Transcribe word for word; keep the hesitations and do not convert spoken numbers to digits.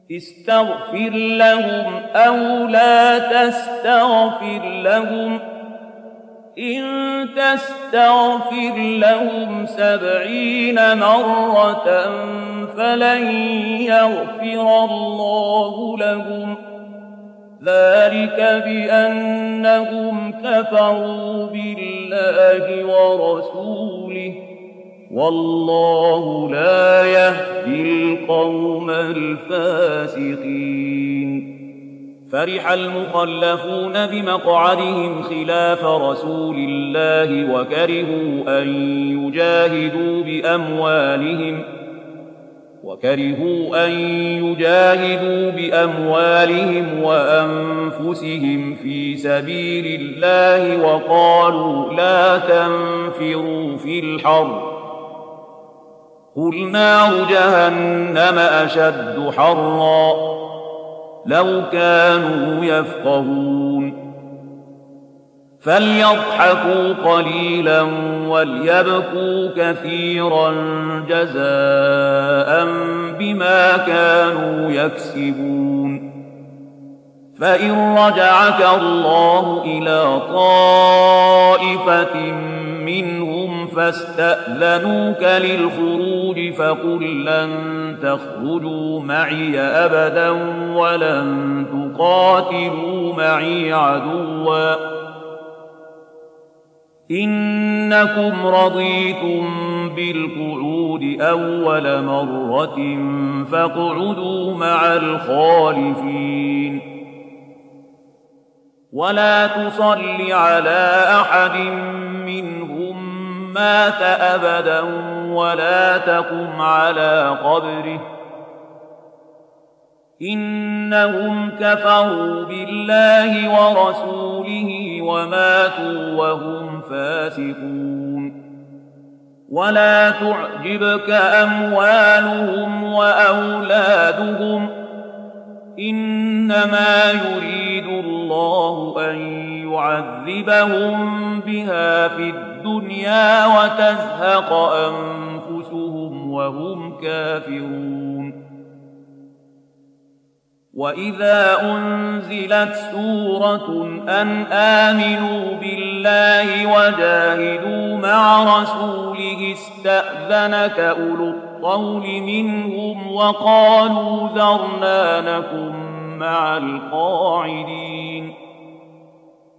استغفر لهم أو لا تستغفر لهم إن تستغفر لهم سبعين مرة فلن يغفر الله لهم ذلك بأنهم كفروا بالله ورسوله والله لا يهدي القوم الفاسقين. فرح المخلفون بمقعدهم خلاف رسول الله وكرهوا أن يجاهدوا بأموالهم وكرهوا أن يجاهدوا بأموالهم وأنفسهم في سبيل الله وقالوا لا تنفروا في الحر قل نار جهنم أشد حرا لو كانوا يفقهون فليضحكوا قليلا وليبكوا كثيرا جزاء بما كانوا يكسبون. فإن رجعك الله إلى طائفة منهم فاستأذنوك للخروج فقل لن تخرجوا معي أبدا ولن تقاتلوا معي عدوا إنكم رضيتم بالقعود أول مرة فاقعدوا مع الخالفين ولا تصل على أحد منهم مات أبدا ولا تقم على قبره إنهم كفروا بالله ورسوله وماتوا وهم فاسقون. ولا تعجبك أموالهم وأولادهم إنما يريد الله أن يعذبهم بها في الدنيا وتزهق أنفسهم وهم كافرون. وإذا أنزلت سورة أن آمنوا بالله وجاهدوا مع رسوله استأذنك أولو الطول منهم وقالوا ذرنا نكن مع القاعدين